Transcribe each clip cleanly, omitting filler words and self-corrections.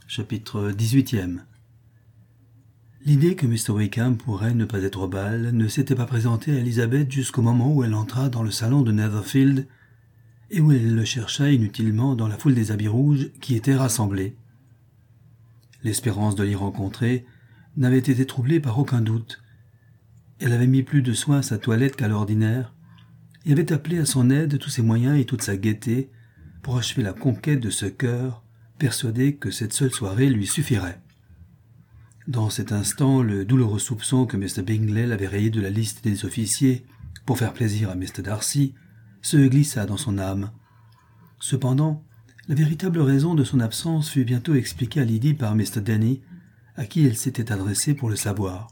Chapitre 18. L'idée que Mr. Wickham pourrait ne pas être au bal ne s'était pas présentée à Elizabeth jusqu'au moment où elle entra dans le salon de Netherfield et où elle le chercha inutilement dans la foule des habits rouges qui étaient rassemblés. L'espérance de l'y rencontrer n'avait été troublée par aucun doute. Elle avait mis plus de soin à sa toilette qu'à l'ordinaire et avait appelé à son aide tous ses moyens et toute sa gaieté pour achever la conquête de ce cœur, persuadé que cette seule soirée lui suffirait. Dans cet instant, le douloureux soupçon que Mr. Bingley l'avait rayé de la liste des officiers pour faire plaisir à Mr. Darcy se glissa dans son âme. Cependant, la véritable raison de son absence fut bientôt expliquée à Lydie par Mr. Denny, à qui elle s'était adressée pour le savoir.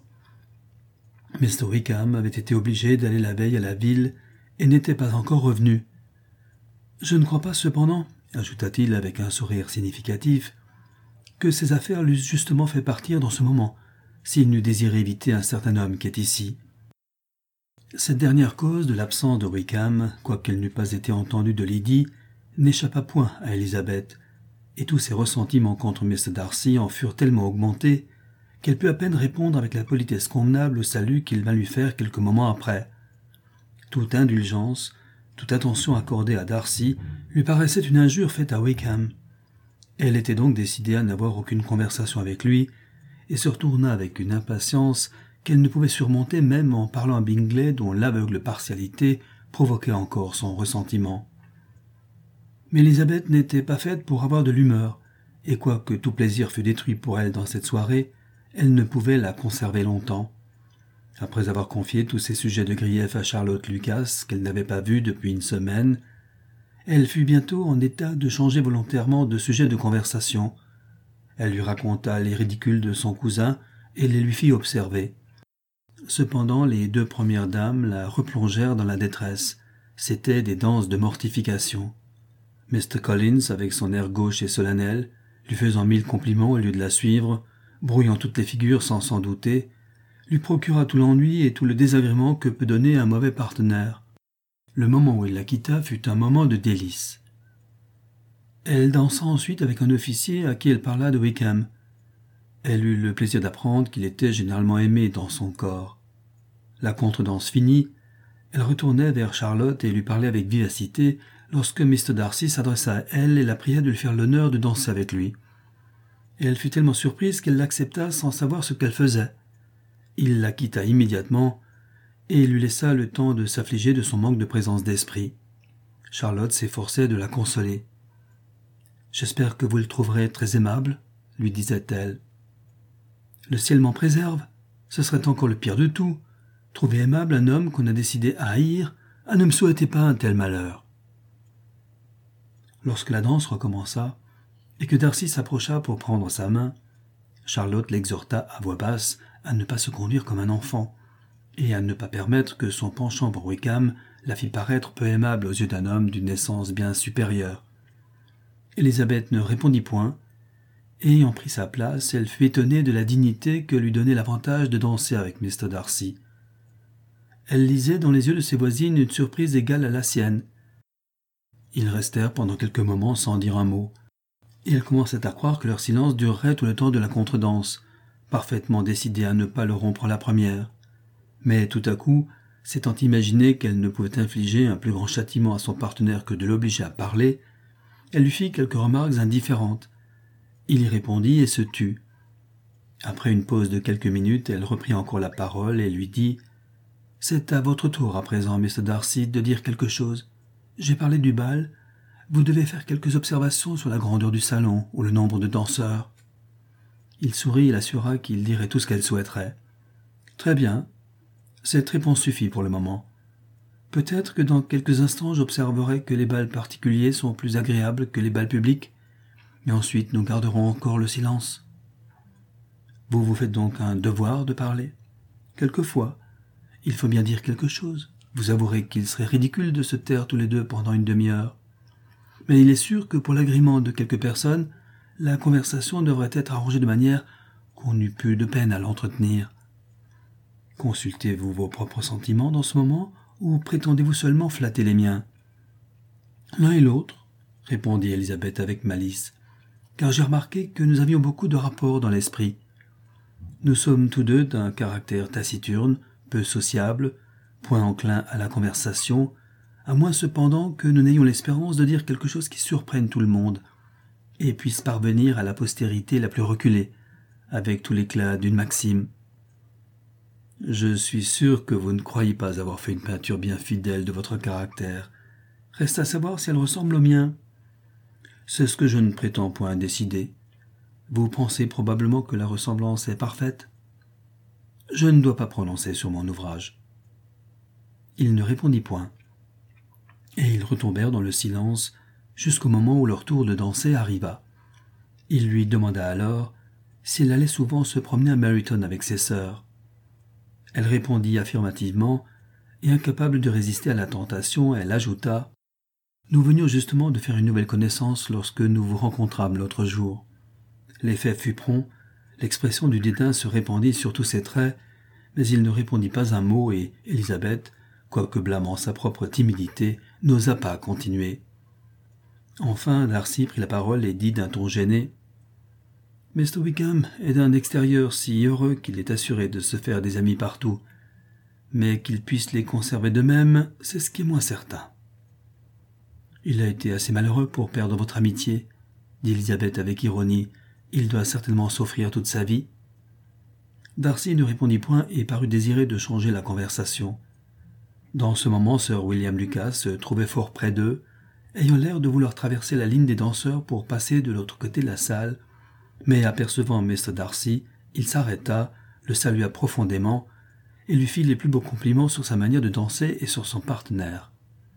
Mr. Wickham avait été obligé d'aller la veille à la ville et n'était pas encore revenu. « Je ne crois pas cependant, » ajouta-t-il avec un sourire significatif, que ses affaires l'eussent justement fait partir dans ce moment, s'il n'eût désiré éviter un certain homme qui est ici. Cette dernière cause de l'absence de Wickham, quoiqu'elle n'eût pas été entendue de Lydie, n'échappa point à Elizabeth, et tous ses ressentiments contre Mr. Darcy en furent tellement augmentés qu'elle put à peine répondre avec la politesse convenable au salut qu'il vint lui faire quelques moments après. Toute indulgence, toute attention accordée à Darcy lui paraissait une injure faite à Wickham. Elle était donc décidée à n'avoir aucune conversation avec lui, et se retourna avec une impatience qu'elle ne pouvait surmonter même en parlant à Bingley dont l'aveugle partialité provoquait encore son ressentiment. Mais Elizabeth n'était pas faite pour avoir de l'humeur, et quoique tout plaisir fût détruit pour elle dans cette soirée, elle ne pouvait la conserver longtemps. Après avoir confié tous ses sujets de grief à Charlotte Lucas, qu'elle n'avait pas vue depuis une semaine, elle fut bientôt en état de changer volontairement de sujet de conversation. Elle lui raconta les ridicules de son cousin et les lui fit observer. Cependant, les deux premières dames la replongèrent dans la détresse. C'étaient des danses de mortification. Mr. Collins, avec son air gauche et solennel, lui faisant 1000 compliments au lieu de la suivre, brouillant toutes les figures sans s'en douter, lui procura tout l'ennui et tout le désagrément que peut donner un mauvais partenaire. Le moment où elle la quitta fut un moment de délice. Elle dansa ensuite avec un officier à qui elle parla de Wickham. Elle eut le plaisir d'apprendre qu'il était généralement aimé dans son corps. La contredanse finie, elle retournait vers Charlotte et lui parlait avec vivacité lorsque Mr. Darcy s'adressa à elle et la pria de lui faire l'honneur de danser avec lui. Et elle fut tellement surprise qu'elle l'accepta sans savoir ce qu'elle faisait. Il la quitta immédiatement et lui laissa le temps de s'affliger de son manque de présence d'esprit. Charlotte s'efforçait de la consoler. « J'espère que vous le trouverez très aimable, » lui disait-elle. « Le ciel m'en préserve, ce serait encore le pire de tout. Trouver aimable un homme qu'on a décidé à haïr, ne me souhaitez pas un tel malheur. » Lorsque la danse recommença, et que Darcy s'approcha pour prendre sa main, Charlotte l'exhorta à voix basse à ne pas se conduire comme un enfant, et à ne pas permettre que son penchant pour Wickham la fît paraître peu aimable aux yeux d'un homme d'une naissance bien supérieure. Elizabeth ne répondit point, et ayant pris sa place, elle fut étonnée de la dignité que lui donnait l'avantage de danser avec Mr. Darcy. Elle lisait dans les yeux de ses voisines une surprise égale à la sienne. Ils restèrent pendant quelques moments sans dire un mot, et elle commençait à croire que leur silence durerait tout le temps de la contredanse, parfaitement décidée à ne pas le rompre la première. Mais tout à coup, s'étant imaginé qu'elle ne pouvait infliger un plus grand châtiment à son partenaire que de l'obliger à parler, elle lui fit quelques remarques indifférentes. Il y répondit et se tut. Après une pause de quelques minutes, elle reprit encore la parole et lui dit « C'est à votre tour à présent, Mr. Darcy, de dire quelque chose. J'ai parlé du bal. Vous devez faire quelques observations sur la grandeur du salon ou le nombre de danseurs. » Il sourit et l'assura qu'il dirait tout ce qu'elle souhaiterait. « Très bien. Cette réponse suffit pour le moment. Peut-être que dans quelques instants j'observerai que les bals particuliers sont plus agréables que les bals publics, mais ensuite nous garderons encore le silence. Vous vous faites donc un devoir de parler. Quelquefois, il faut bien dire quelque chose. Vous avouerez qu'il serait ridicule de se taire tous les deux pendant une demi-heure. Mais il est sûr que pour l'agrément de quelques personnes, la conversation devrait être arrangée de manière qu'on n'eût plus de peine à l'entretenir. Consultez-vous vos propres sentiments dans ce moment, ou prétendez-vous seulement flatter les miens ? L'un et l'autre, répondit Elizabeth avec malice. car j'ai remarqué que nous avions beaucoup de rapports dans l'esprit. Nous sommes tous deux d'un caractère taciturne, peu sociable, point enclin à la conversation, à moins cependant que nous n'ayons l'espérance de dire quelque chose qui surprenne tout le monde, et puisse parvenir à la postérité la plus reculée, avec tout l'éclat d'une maxime. Je suis sûr que vous ne croyez pas avoir fait une peinture bien fidèle de votre caractère. Reste à savoir si elle ressemble au mien. C'est ce que je ne prétends point décider. Vous pensez probablement que la ressemblance est parfaite. Je ne dois pas prononcer sur mon ouvrage. Il ne répondit point, et ils retombèrent dans le silence jusqu'au moment où leur tour de danser arriva. Il lui demanda alors s'il allait souvent se promener à Meryton avec ses sœurs. Elle répondit affirmativement, et incapable de résister à la tentation, elle ajouta « Nous venions justement de faire une nouvelle connaissance lorsque nous vous rencontrâmes l'autre jour. » L'effet fut prompt, l'expression du dédain se répandit sur tous ses traits, mais il ne répondit pas un mot et Élisabeth, quoique blâmant sa propre timidité, n'osa pas continuer. Enfin, Darcy prit la parole et dit d'un ton gêné « Mr. Wickham est d'un extérieur si heureux qu'il est assuré de se faire des amis partout, mais qu'il puisse les conserver de même, c'est ce qui est moins certain. » « Il a été assez malheureux pour perdre votre amitié, » dit Élisabeth avec ironie. « Il doit certainement souffrir toute sa vie. » Darcy ne répondit point et parut désirer de changer la conversation. Dans ce moment, Sir William Lucas se trouvait fort près d'eux, ayant l'air de vouloir traverser la ligne des danseurs pour passer de l'autre côté de la salle, mais apercevant Mr. Darcy, il s'arrêta, le salua profondément et lui fit les plus beaux compliments sur sa manière de danser et sur son partenaire.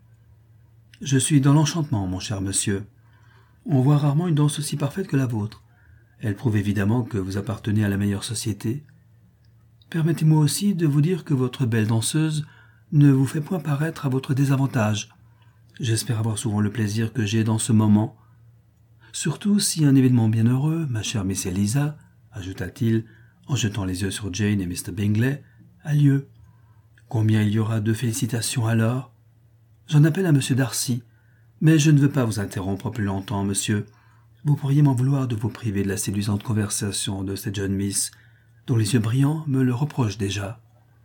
« Je suis dans l'enchantement, mon cher monsieur. On voit rarement une danse aussi parfaite que la vôtre. Elle prouve évidemment que vous appartenez à la meilleure société. Permettez-moi aussi de vous dire que votre belle danseuse ne vous fait point paraître à votre désavantage. J'espère avoir souvent le plaisir que j'ai dans ce moment. Surtout si un événement bien heureux, ma chère Miss Eliza, ajouta-t-il, en jetant les yeux sur Jane et Mr. Bingley, a lieu. Combien il y aura de félicitations alors? J'en appelle à monsieur Darcy, mais je ne veux pas vous interrompre plus longtemps, monsieur. Vous pourriez m'en vouloir de vous priver de la séduisante conversation de cette jeune miss, dont les yeux brillants me le reprochent déjà. »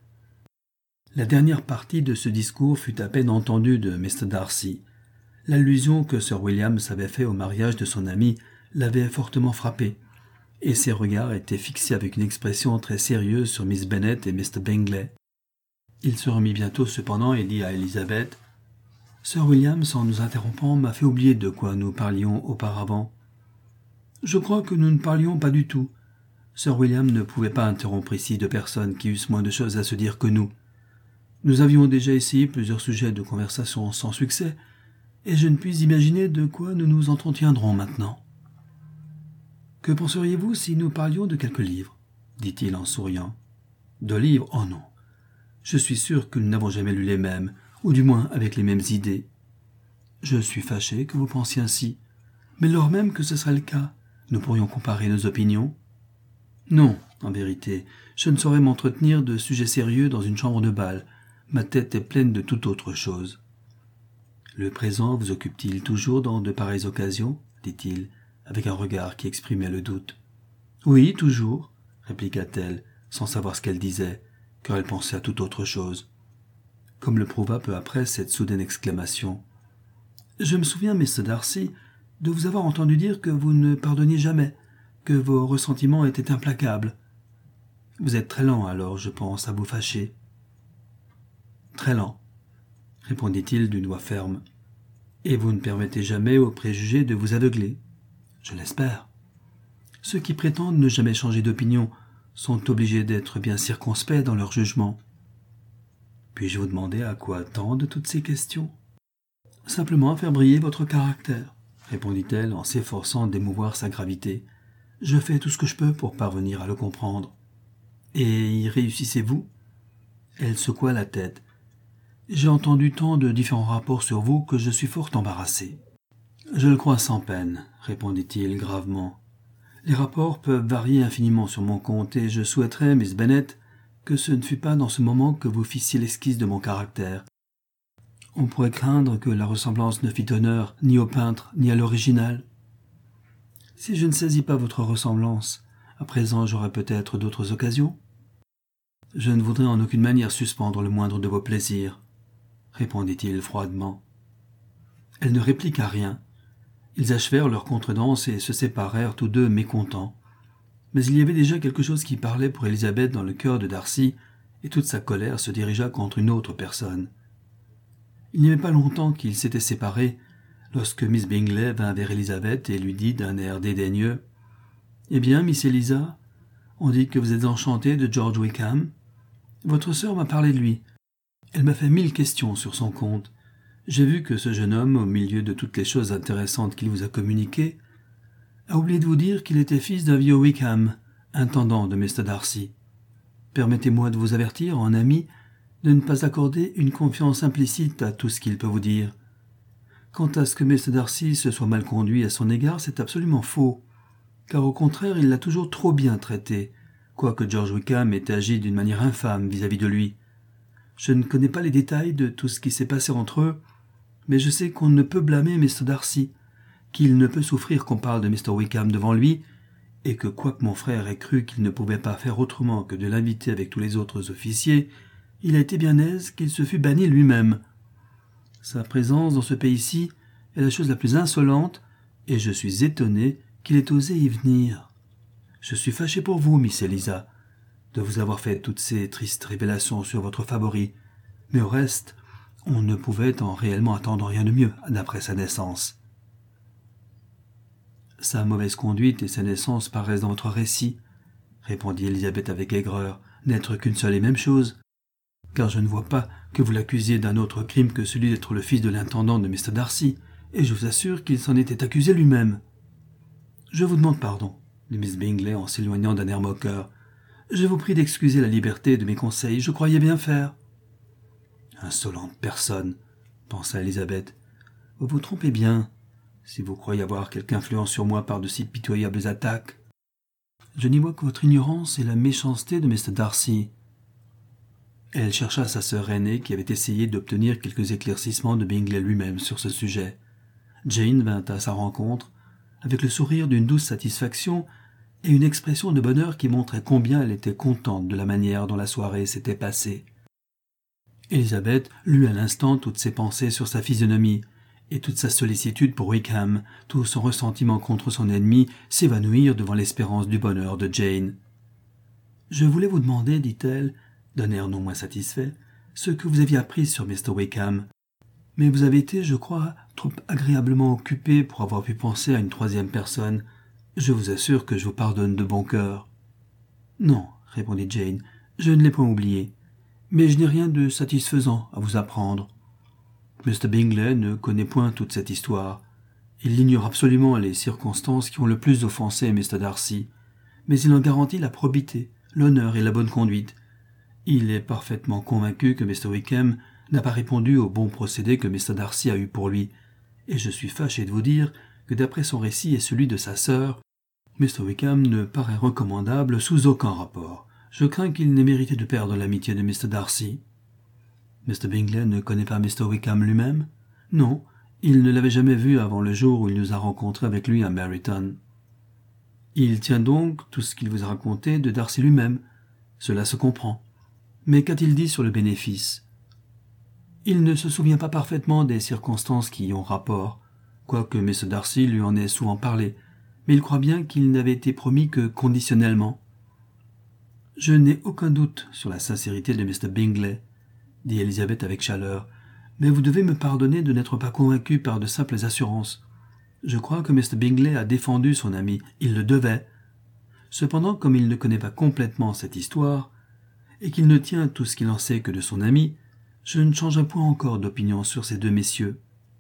La dernière partie de ce discours fut à peine entendue de Mr. Darcy. L'allusion que Sir William s'avait faite au mariage de son ami l'avait fortement frappé, et ses regards étaient fixés avec une expression très sérieuse sur Miss Bennet et Mr. Bingley. Il se remit bientôt cependant et dit à Élisabeth « Sir William, sans nous interrompant, m'a fait oublier de quoi nous parlions auparavant. » « Je crois que nous ne parlions pas du tout. Sir William ne pouvait pas interrompre ici deux personnes qui eussent moins de choses à se dire que nous. Nous avions déjà essayé plusieurs sujets de conversation sans succès, et je ne puis imaginer de quoi nous nous entretiendrons maintenant. »« Que penseriez-vous si nous parlions de quelques livres ?» dit-il en souriant. « De livres? Oh non. Je suis sûr que nous n'avons jamais lu les mêmes, ou du moins avec les mêmes idées. Je suis fâché que vous pensiez ainsi, mais lors même que ce serait le cas, nous pourrions comparer nos opinions. Non, en vérité, je ne saurais m'entretenir de sujets sérieux dans une chambre de bal. Ma tête est pleine de toute autre chose. »« Le présent vous occupe-t-il toujours dans de pareilles occasions ?» dit-il, avec un regard qui exprimait le doute. « Oui, toujours, » répliqua-t-elle, sans savoir ce qu'elle disait, car elle pensait à toute autre chose. Comme le prouva peu après cette soudaine exclamation. « Je me souviens, Mr. Darcy, de vous avoir entendu dire que vous ne pardonniez jamais, que vos ressentiments étaient implacables. Vous êtes très lent alors, je pense, à vous fâcher. »« Très lent, » répondit-il d'une voix ferme. « Et vous ne permettez jamais aux préjugés de vous aveugler. Je l'espère. Ceux qui prétendent ne jamais changer d'opinion sont obligés d'être bien circonspects dans leur jugement. Puis-je vous demander à quoi tendent toutes ces questions ? » « Simplement à faire briller votre caractère, » répondit-elle en s'efforçant d'émouvoir sa gravité. « Je fais tout ce que je peux pour parvenir à le comprendre. »« Et y réussissez-vous » Elle secoua la tête. « J'ai entendu tant de différents rapports sur vous que je suis fort embarrassé. »« Je le crois sans peine, » répondit-il gravement. « Les rapports peuvent varier infiniment sur mon compte et je souhaiterais, Miss Bennet, que ce ne fût pas dans ce moment que vous fissiez l'esquisse de mon caractère. On pourrait craindre que la ressemblance ne fît honneur ni au peintre ni à l'original. » Si je ne saisis pas votre ressemblance, à présent j'aurai peut-être d'autres occasions. Je ne voudrais en aucune manière suspendre le moindre de vos plaisirs, répondit-il froidement. Elle ne répliqua rien. Ils achevèrent leur contredanse et se séparèrent tous deux mécontents. Mais il y avait déjà quelque chose qui parlait pour Élisabeth dans le cœur de Darcy, et toute sa colère se dirigea contre une autre personne. Il n'y avait pas longtemps qu'ils s'étaient séparés, lorsque Miss Bingley vint vers Élisabeth et lui dit d'un air dédaigneux « Eh bien, Miss Élisa, on dit que vous êtes enchantée de George Wickham. Votre sœur m'a parlé de lui. Elle m'a fait 1000 questions sur son compte. J'ai vu que ce jeune homme, au milieu de toutes les choses intéressantes qu'il vous a communiquées, a oublié de vous dire qu'il était fils d'un vieux Wickham, intendant de Mr. Darcy. Permettez-moi de vous avertir, en ami, de ne pas accorder une confiance implicite à tout ce qu'il peut vous dire. Quant à ce que Mr. Darcy se soit mal conduit à son égard, c'est absolument faux, car au contraire, il l'a toujours trop bien traité, quoique George Wickham ait agi d'une manière infâme vis-à-vis de lui. Je ne connais pas les détails de tout ce qui s'est passé entre eux, mais je sais qu'on ne peut blâmer Mr. Darcy, qu'il ne peut souffrir qu'on parle de Mr. Wickham devant lui, et que quoique mon frère ait cru qu'il ne pouvait pas faire autrement que de l'inviter avec tous les autres officiers, il a été bien aise qu'il se fût banni lui-même. Sa présence dans ce pays-ci est la chose la plus insolente, et je suis étonné qu'il ait osé y venir. Je suis fâché pour vous, Miss Élisa, de vous avoir fait toutes ces tristes révélations sur votre favori, mais au reste, on ne pouvait en réellement attendre rien de mieux d'après sa naissance. Sa mauvaise conduite et sa naissance paraissent dans votre récit, répondit Élisabeth avec aigreur, n'être qu'une seule et même chose, car je ne vois pas que vous l'accusiez d'un autre crime que celui d'être le fils de l'intendant de Mr. Darcy, et je vous assure qu'il s'en était accusé lui-même. Je vous demande pardon, dit Miss Bingley en s'éloignant d'un air moqueur. Je vous prie d'excuser la liberté de mes conseils, je croyais bien faire. Insolente personne, pensa Élisabeth. Vous vous trompez bien, si vous croyez avoir quelque influence sur moi par de si pitoyables attaques. Je n'y vois que votre ignorance et la méchanceté de Mr. Darcy. Elle chercha sa sœur aînée qui avait essayé d'obtenir quelques éclaircissements de Bingley lui-même sur ce sujet. Jane vint à sa rencontre, avec le sourire d'une douce satisfaction et une expression de bonheur qui montrait combien elle était contente de la manière dont la soirée s'était passée. Élisabeth lut à l'instant toutes ses pensées sur sa physionomie, et toute sa sollicitude pour Wickham, tout son ressentiment contre son ennemi, s'évanouirent devant l'espérance du bonheur de Jane. « Je voulais vous demander, dit-elle, d'un air non moins satisfait, ce que vous aviez appris sur Mr. Wickham. Mais vous avez été, je crois, trop agréablement occupé pour avoir pu penser à une troisième personne. Je vous assure que je vous pardonne de bon cœur. »« Non, » répondit Jane, « je ne l'ai point oublié. Mais je n'ai rien de satisfaisant à vous apprendre. Mr. Bingley ne connaît point toute cette histoire. Il ignore absolument les circonstances qui ont le plus offensé Mr. Darcy, mais il en garantit la probité, l'honneur et la bonne conduite. Il est parfaitement convaincu que Mr. Wickham n'a pas répondu au bon procédé que Mr. Darcy a eu pour lui, et je suis fâché de vous dire que d'après son récit et celui de sa sœur, Mr. Wickham ne paraît recommandable sous aucun rapport. Je crains qu'il n'ait mérité de perdre l'amitié de Mr. Darcy. Mr. Bingley ne connaît pas Mr. Wickham lui-même? Non, il ne l'avait jamais vu avant le jour où il nous a rencontrés avec lui à Meryton. Il tient donc tout ce qu'il vous a raconté de Darcy lui-même. Cela se comprend. Mais qu'a-t-il dit sur le bénéfice? Il ne se souvient pas parfaitement des circonstances qui y ont rapport, quoique Mr. Darcy lui en ait souvent parlé, mais il croit bien qu'il n'avait été promis que conditionnellement. « Je n'ai aucun doute sur la sincérité de Mr. Bingley, » dit Élisabeth avec chaleur, « mais vous devez me pardonner de n'être pas convaincu par de simples assurances. Je crois que Mr. Bingley a défendu son ami, il le devait. Cependant, comme il ne connaît pas complètement cette histoire, et qu'il ne tient tout ce qu'il en sait que de son ami, je ne changerai point encore d'opinion sur ces deux messieurs. »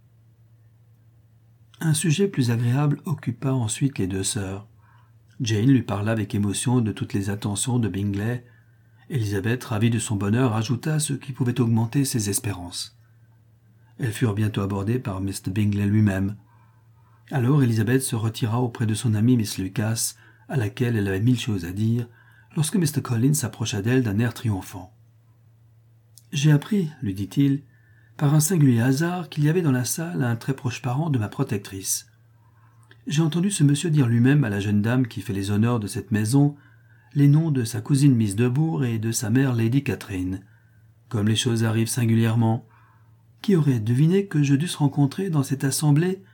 Un sujet plus agréable occupa ensuite les deux sœurs. Jane lui parla avec émotion de toutes les attentions de Bingley. Élisabeth, ravie de son bonheur, ajouta ce qui pouvait augmenter ses espérances. Elles furent bientôt abordées par Mr. Bingley lui-même. Alors Élisabeth se retira auprès de son amie Miss Lucas, à laquelle elle avait 1000 choses à dire, lorsque Mr. Collins s'approcha d'elle d'un air triomphant. « J'ai appris, lui dit-il, par un singulier hasard qu'il y avait dans la salle un très proche parent de ma protectrice. j'ai entendu ce monsieur dire lui-même à la jeune dame qui fait les honneurs de cette maison les noms de sa cousine Miss Debourg et de sa mère Lady Catherine. Comme les choses arrivent singulièrement, qui aurait deviné que je dusse rencontrer dans cette assemblée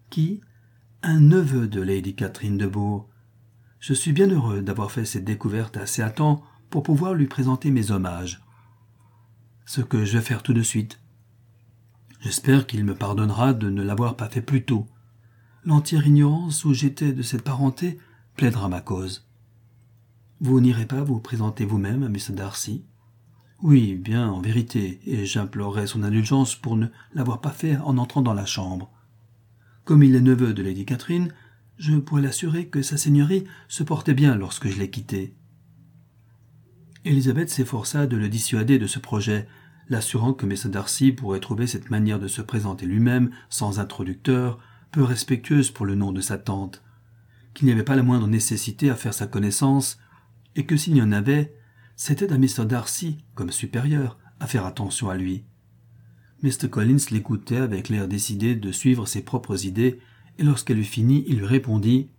un neveu de Lady Catherine Debourg. Je suis bien heureux d'avoir fait cette découverte assez à temps pour pouvoir lui présenter mes hommages. Ce que je vais faire tout de suite. J'espère qu'il me pardonnera de ne l'avoir pas fait plus tôt. L'entière ignorance où j'étais de cette parenté plaidera ma cause. Vous n'irez pas vous présenter vous-même à Mr. Darcy? Oui, bien, en vérité, et j'implorerai son indulgence pour ne l'avoir pas fait en entrant dans la chambre. Comme il est neveu de Lady Catherine, je pourrais l'assurer que sa seigneurie se portait bien lorsque je l'ai quitté. Élisabeth s'efforça de le dissuader de ce projet, l'assurant que Mr. Darcy pourrait trouver cette manière de se présenter lui-même, sans introducteur, peu respectueuse pour le nom de sa tante, qu'il n'y avait pas la moindre nécessité à faire sa connaissance, et que s'il y en avait, c'était à Mr. Darcy, comme supérieur, à faire attention à lui. Mr. Collins l'écoutait avec l'air décidé de suivre ses propres idées, et lorsqu'elle eut fini, il lui répondit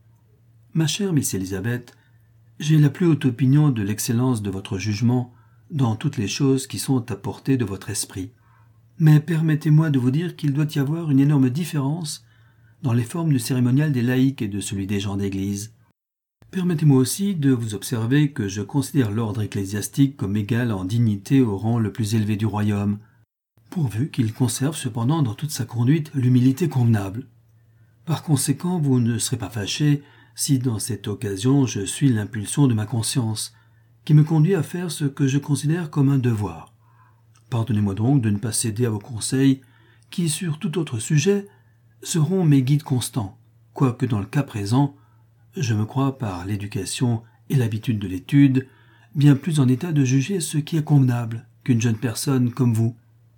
« Ma chère Miss Elizabeth, j'ai la plus haute opinion de l'excellence de votre jugement dans toutes les choses qui sont à portée de votre esprit. Mais permettez-moi de vous dire qu'il doit y avoir une énorme différence dans les formes du cérémonial des laïcs et de celui des gens d'église. Permettez-moi aussi de vous observer que je considère l'ordre ecclésiastique comme égal en dignité au rang le plus élevé du royaume, pourvu qu'il conserve cependant dans toute sa conduite l'humilité convenable. Par conséquent, vous ne serez pas fâché si dans cette occasion je suis l'impulsion de ma conscience, qui me conduit à faire ce que je considère comme un devoir. Pardonnez-moi donc de ne pas céder à vos conseils, qui, sur tout autre sujet, seront mes guides constants, quoique dans le cas présent, je me crois, par l'éducation et l'habitude de l'étude, bien plus en état de juger ce qui est convenable qu'une jeune personne comme vous.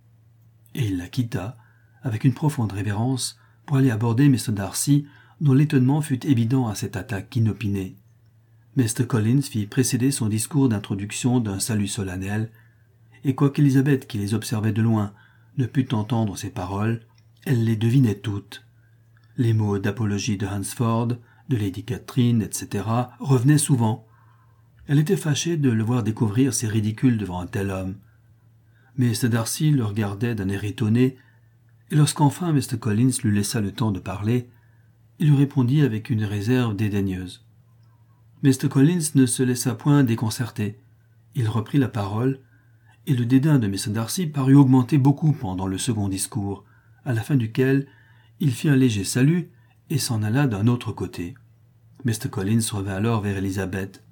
Et il la quitta, avec une profonde révérence, pour aller aborder Mr. Darcy, dont l'étonnement fut évident à cette attaque inopinée. Mr. Collins fit précéder son discours d'introduction d'un salut solennel, et quoiqu'Élisabeth, qui les observait de loin, ne pût entendre ces paroles, elle les devinait toutes. Les mots d'apologie de Hunsford, de Lady Catherine, etc., revenaient souvent. Elle était fâchée de le voir découvrir ces ridicules devant un tel homme. Mais Mr. Darcy le regardait d'un air étonné, et lorsqu'enfin Mr. Collins lui laissa le temps de parler, il lui répondit avec une réserve dédaigneuse. Mr. Collins ne se laissa point déconcerter. Il reprit la parole, et le dédain de Mr. Darcy parut augmenter beaucoup pendant le second discours, à la fin duquel il fit un léger salut et s'en alla d'un autre côté. Mr. Collins revint alors vers Élisabeth.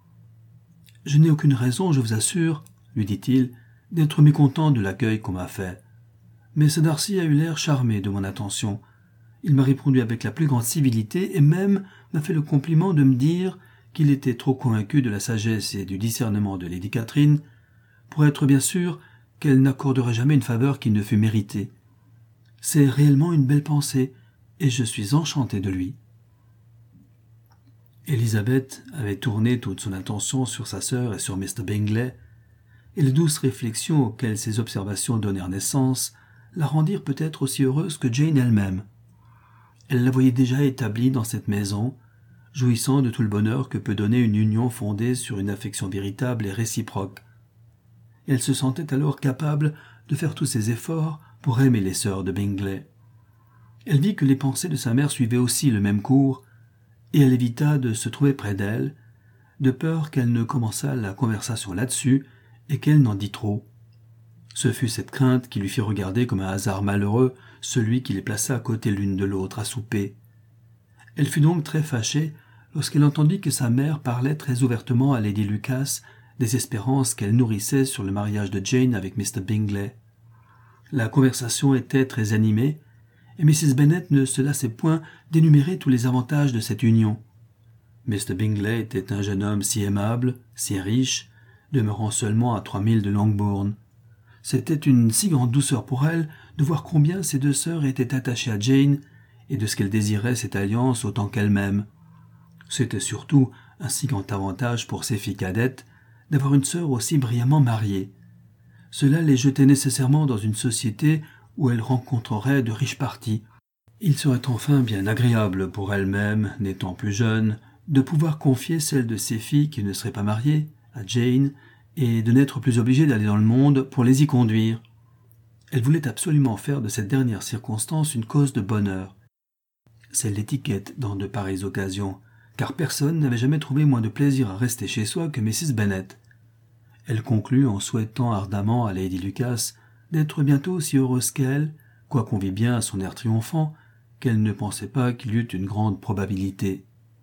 « Je n'ai aucune raison, je vous assure, lui dit-il, d'être mécontent de l'accueil qu'on m'a fait. Mais ce Darcy a eu l'air charmé de mon attention. Il m'a répondu avec la plus grande civilité et même m'a fait le compliment de me dire qu'il était trop convaincu de la sagesse et du discernement de Lady Catherine pour être bien sûr qu'elle n'accorderait jamais une faveur qui ne fût méritée. C'est réellement une belle pensée, et je suis enchanté de lui. » Élisabeth avait tourné toute son attention sur sa sœur et sur Mr. Bingley, et les douces réflexions auxquelles ces observations donnèrent naissance la rendirent peut-être aussi heureuse que Jane elle-même. Elle la voyait déjà établie dans cette maison, jouissant de tout le bonheur que peut donner une union fondée sur une affection véritable et réciproque. Et elle se sentait alors capable de faire tous ses efforts pour aimer les sœurs de Bingley. Elle vit que les pensées de sa mère suivaient aussi le même cours, et elle évita de se trouver près d'elle, de peur qu'elle ne commençât la conversation là-dessus et qu'elle n'en dît trop. Ce fut cette crainte qui lui fit regarder comme un hasard malheureux celui qui les plaça à côté l'une de l'autre à souper. Elle fut donc très fâchée lorsqu'elle entendit que sa mère parlait très ouvertement à Lady Lucas des espérances qu'elle nourrissait sur le mariage de Jane avec Mr. Bingley. La conversation était très animée, et Mrs. Bennet ne se lassait point d'énumérer tous les avantages de cette union. Mr. Bingley était un jeune homme si aimable, si riche, demeurant seulement à 3 milles de Longbourn. C'était une si grande douceur pour elle de voir combien ses deux sœurs étaient attachées à Jane et de ce qu'elle désirait cette alliance autant qu'elle-même. C'était surtout un si grand avantage pour ses filles cadettes d'avoir une sœur aussi brillamment mariée. Cela les jetait nécessairement dans une société où elles rencontreraient de riches partis, Il serait enfin bien agréable pour elle-même, n'étant plus jeune, de pouvoir confier celle de ses filles qui ne seraient pas mariées à Jane et de n'être plus obligée d'aller dans le monde pour les y conduire. Elle voulait absolument faire de cette dernière circonstance une cause de bonheur. C'est l'étiquette dans de pareilles occasions, car personne n'avait jamais trouvé moins de plaisir à rester chez soi que Mrs. Bennet. Elle conclut en souhaitant ardemment à Lady Lucas d'être bientôt aussi heureuse qu'elle, quoiqu'on vît bien à son air triomphant qu'elle ne pensait pas qu'il y eût une grande probabilité.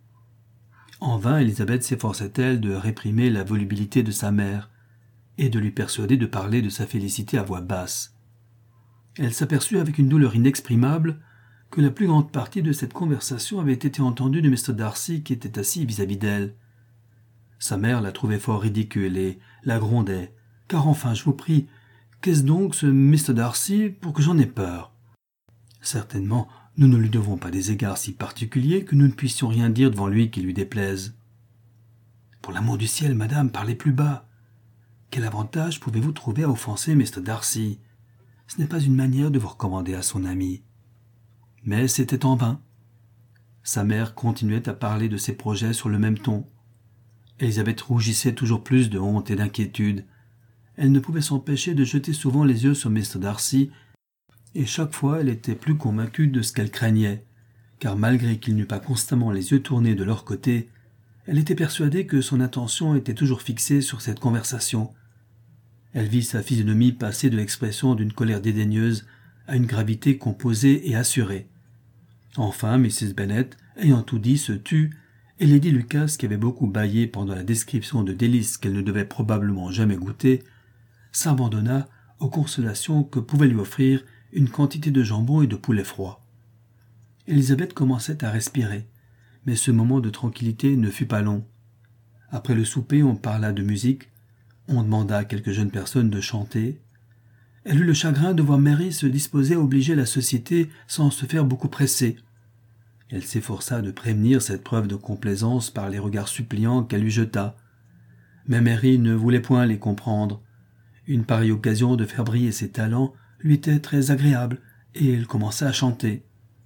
En vain Élisabeth s'efforçait-elle de réprimer la volubilité de sa mère et de lui persuader de parler de sa félicité à voix basse. Elle s'aperçut avec une douleur inexprimable que la plus grande partie de cette conversation avait été entendue de Mr. Darcy qui était assis vis-à-vis d'elle. Sa mère la trouvait fort ridicule et la grondait. « Car enfin, je vous prie, qu'est-ce donc ce Mr. Darcy pour que j'en ai peur ?» Certainement, nous ne lui devons pas des égards si particuliers que nous ne puissions rien dire devant lui qui lui déplaise. « Pour l'amour du ciel, madame, parlez plus bas. Quel avantage pouvez-vous trouver à offenser Mr. Darcy ? Ce n'est pas une manière de vous recommander à son ami. » Mais c'était en vain. Sa mère continuait à parler de ses projets sur le même ton. Élisabeth rougissait toujours plus de honte et d'inquiétude. Elle ne pouvait s'empêcher de jeter souvent les yeux sur Mr. Darcy, et chaque fois elle était plus convaincue de ce qu'elle craignait, car malgré qu'il n'eût pas constamment les yeux tournés de leur côté, elle était persuadée que son attention était toujours fixée sur cette conversation. Elle vit sa physionomie passer de l'expression d'une colère dédaigneuse à une gravité composée et assurée. Enfin, Mrs. Bennet, ayant tout dit, se tut, et Lady Lucas, qui avait beaucoup bâillé pendant la description de délices qu'elle ne devait probablement jamais goûter, s'abandonna aux consolations que pouvait lui offrir une quantité de jambon et de poulet froid. Élisabeth commençait à respirer, mais ce moment de tranquillité ne fut pas long. Après le souper, on parla de musique, on demanda à quelques jeunes personnes de chanter. Elle eut le chagrin de voir Mary se disposer à obliger la société sans se faire beaucoup presser. Elle s'efforça de prévenir cette preuve de complaisance par les regards suppliants qu'elle lui jeta. Mais Mary ne voulait point les comprendre. Une pareille occasion de faire briller ses talents lui était très agréable, et elle commença à chanter.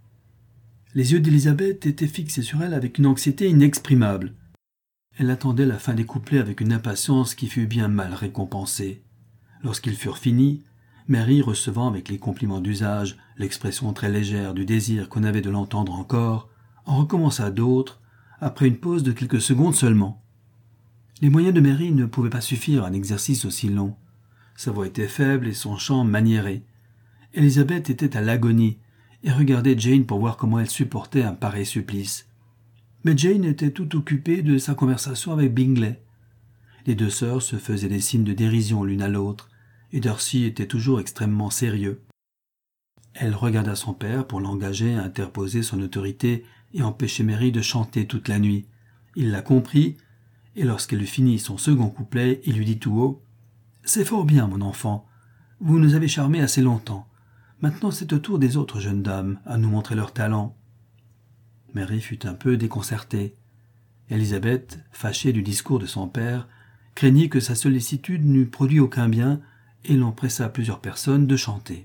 Les yeux d'Élisabeth étaient fixés sur elle avec une anxiété inexprimable. Elle attendait la fin des couplets avec une impatience qui fut bien mal récompensée. Lorsqu'ils furent finis, Mary, recevant avec les compliments d'usage l'expression très légère du désir qu'on avait de l'entendre encore, en recommença d'autres, après une pause de quelques secondes seulement. Les moyens de Mary ne pouvaient pas suffire à un exercice aussi long. Sa voix était faible et son chant maniéré. Élisabeth était à l'agonie et regardait Jane pour voir comment elle supportait un pareil supplice. Mais Jane était tout occupée de sa conversation avec Bingley. Les deux sœurs se faisaient des signes de dérision l'une à l'autre, et Darcy était toujours extrêmement sérieux. Elle regarda son père pour l'engager à interposer son autorité et empêcher Mary de chanter toute la nuit. Il la comprit, et lorsqu'elle eut fini son second couplet, il lui dit tout haut « C'est fort bien, mon enfant. Vous nous avez charmés assez longtemps. Maintenant c'est au tour des autres jeunes dames à nous montrer leur talent. » Mary fut un peu déconcertée. Élisabeth, fâchée du discours de son père, craignit que sa sollicitude n'eût produit aucun bien et l'on pressa plusieurs personnes de chanter.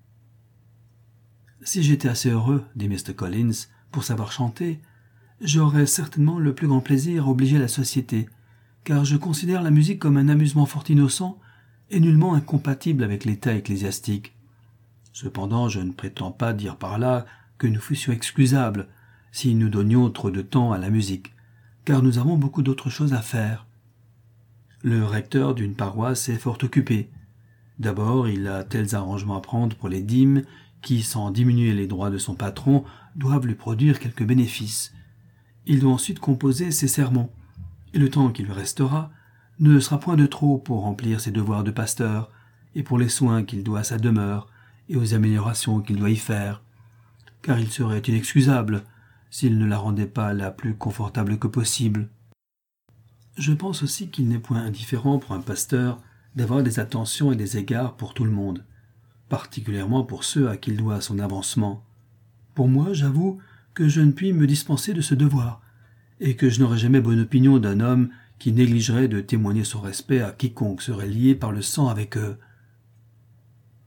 « Si j'étais assez heureux, dit Mr. Collins, pour savoir chanter, j'aurais certainement le plus grand plaisir à obliger la société, car je considère la musique comme un amusement fort innocent et nullement incompatible avec l'état ecclésiastique. Cependant, je ne prétends pas dire par là que nous fussions excusables si nous donnions trop de temps à la musique, car nous avons beaucoup d'autres choses à faire. Le recteur d'une paroisse est fort occupé. D'abord, il a tels arrangements à prendre pour les dîmes qui, sans diminuer les droits de son patron, doivent lui produire quelques bénéfices. Il doit ensuite composer ses sermons, et le temps qui lui restera ne sera point de trop pour remplir ses devoirs de pasteur et pour les soins qu'il doit à sa demeure et aux améliorations qu'il doit y faire, car il serait inexcusable s'il ne la rendait pas la plus confortable que possible. Je pense aussi qu'il n'est point indifférent pour un pasteur d'avoir des attentions et des égards pour tout le monde, particulièrement pour ceux à qui il doit son avancement. Pour moi, j'avoue que je ne puis me dispenser de ce devoir, et que je n'aurai jamais bonne opinion d'un homme qui négligerait de témoigner son respect à quiconque serait lié par le sang avec eux.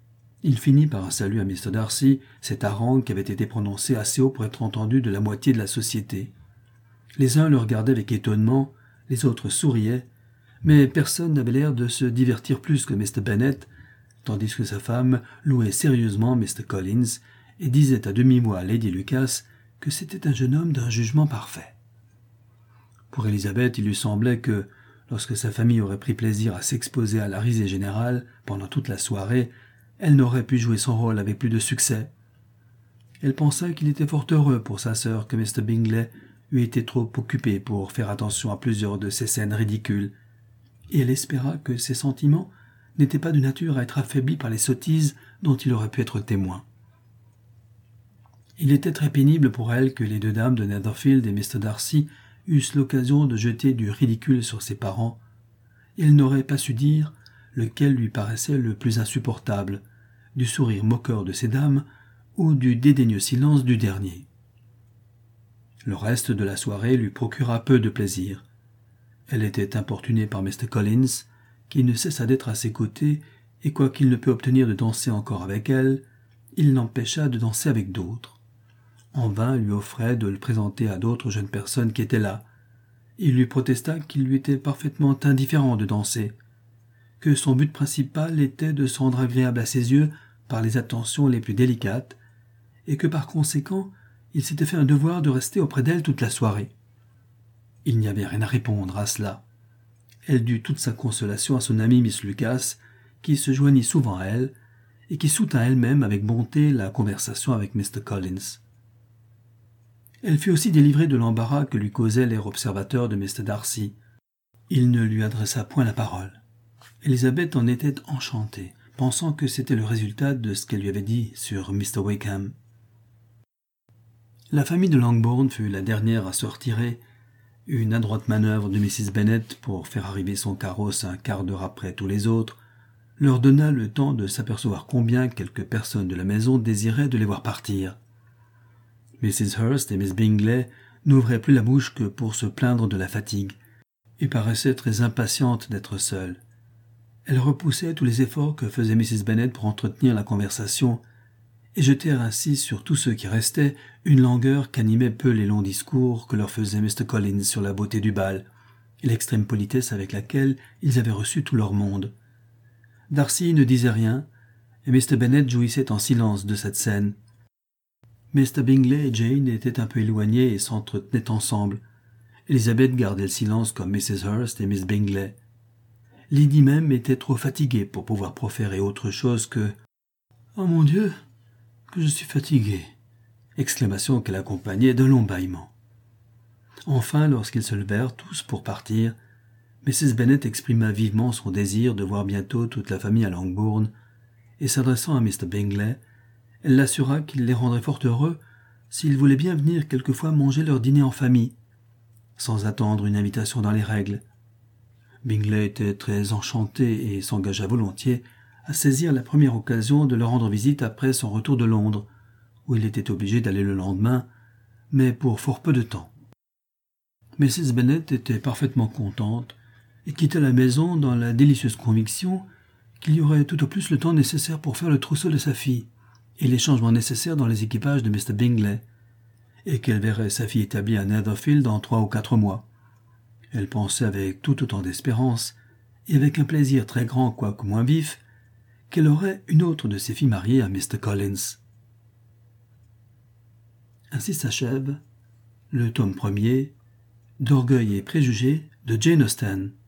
Il finit par un salut à Mr. Darcy, cette harangue qui avait été prononcée assez haut pour être entendue de la moitié de la société. Les uns le regardaient avec étonnement, les autres souriaient, mais personne n'avait l'air de se divertir plus que Mr. Bennet, tandis que sa femme louait sérieusement Mr. Collins et disait à demi-voix à Lady Lucas que c'était un jeune homme d'un jugement parfait. Pour Élisabeth, il lui semblait que, lorsque sa famille aurait pris plaisir à s'exposer à la risée générale pendant toute la soirée, elle n'aurait pu jouer son rôle avec plus de succès. Elle pensa qu'il était fort heureux pour sa sœur que Mr. Bingley eût été trop occupé pour faire attention à plusieurs de ces scènes ridicules, et elle espéra que ses sentiments n'étaient pas de nature à être affaiblis par les sottises dont il aurait pu être témoin. Il était très pénible pour elle que les deux dames de Netherfield et Mr. Darcy eussent l'occasion de jeter du ridicule sur ses parents, et elle n'aurait pas su dire lequel lui paraissait le plus insupportable, du sourire moqueur de ces dames ou du dédaigneux silence du dernier. Le reste de la soirée lui procura peu de plaisir. Elle était importunée par Mr. Collins, qui ne cessa d'être à ses côtés, et quoiqu'il ne pût obtenir de danser encore avec elle, il l'empêcha de danser avec d'autres. En vain lui offrait de le présenter à d'autres jeunes personnes qui étaient là. Il lui protesta qu'il lui était parfaitement indifférent de danser, que son but principal était de se rendre agréable à ses yeux par les attentions les plus délicates, et que par conséquent, il s'était fait un devoir de rester auprès d'elle toute la soirée. Il n'y avait rien à répondre à cela. Elle dut toute sa consolation à son amie Miss Lucas, qui se joignit souvent à elle, et qui soutint elle-même avec bonté la conversation avec Mr. Collins. Elle fut aussi délivrée de l'embarras que lui causait l'air observateur de Mr. Darcy. Il ne lui adressa point la parole. Élisabeth en était enchantée, pensant que c'était le résultat de ce qu'elle lui avait dit sur Mr. Wickham. La famille de Longbourn fut la dernière à se retirer. Une adroite manœuvre de Mrs. Bennet pour faire arriver son carrosse un quart d'heure après tous les autres leur donna le temps de s'apercevoir combien quelques personnes de la maison désiraient de les voir partir. Mrs. Hurst et Miss Bingley n'ouvraient plus la bouche que pour se plaindre de la fatigue et paraissaient très impatientes d'être seules. Elles repoussaient tous les efforts que faisait Mrs. Bennet pour entretenir la conversation et jetèrent ainsi sur tous ceux qui restaient une langueur qu'animaient peu les longs discours que leur faisait Mr. Collins sur la beauté du bal et l'extrême politesse avec laquelle ils avaient reçu tout leur monde. Darcy ne disait rien, et Mr. Bennet jouissait en silence de cette scène. Mr. Bingley et Jane étaient un peu éloignés et s'entretenaient ensemble. Élisabeth gardait le silence comme Mrs. Hurst et Miss Bingley. Lydie même était trop fatiguée pour pouvoir proférer autre chose que « Oh mon Dieu, que je suis fatiguée !» exclamation qu'elle accompagnait d'un long bâillement. Enfin, lorsqu'ils se levèrent tous pour partir, Mrs. Bennet exprima vivement son désir de voir bientôt toute la famille à Longbourn, et s'adressant à Mr. Bingley, elle l'assura qu'il les rendrait fort heureux s'ils voulaient bien venir quelquefois manger leur dîner en famille, sans attendre une invitation dans les règles. Bingley était très enchanté et s'engagea volontiers à saisir la première occasion de leur rendre visite après son retour de Londres, où il était obligé d'aller le lendemain, mais pour fort peu de temps. Mrs. Bennet était parfaitement contente et quitta la maison dans la délicieuse conviction qu'il y aurait tout au plus le temps nécessaire pour faire le trousseau de sa fille et les changements nécessaires dans les équipages de Mr. Bingley, et qu'elle verrait sa fille établie à Netherfield dans 3 ou 4 mois. Elle pensait avec tout autant d'espérance, et avec un plaisir très grand quoique moins vif, qu'elle aurait une autre de ses filles mariées à Mr. Collins. Ainsi s'achève le tome 1er d'Orgueil et préjugés de Jane Austen.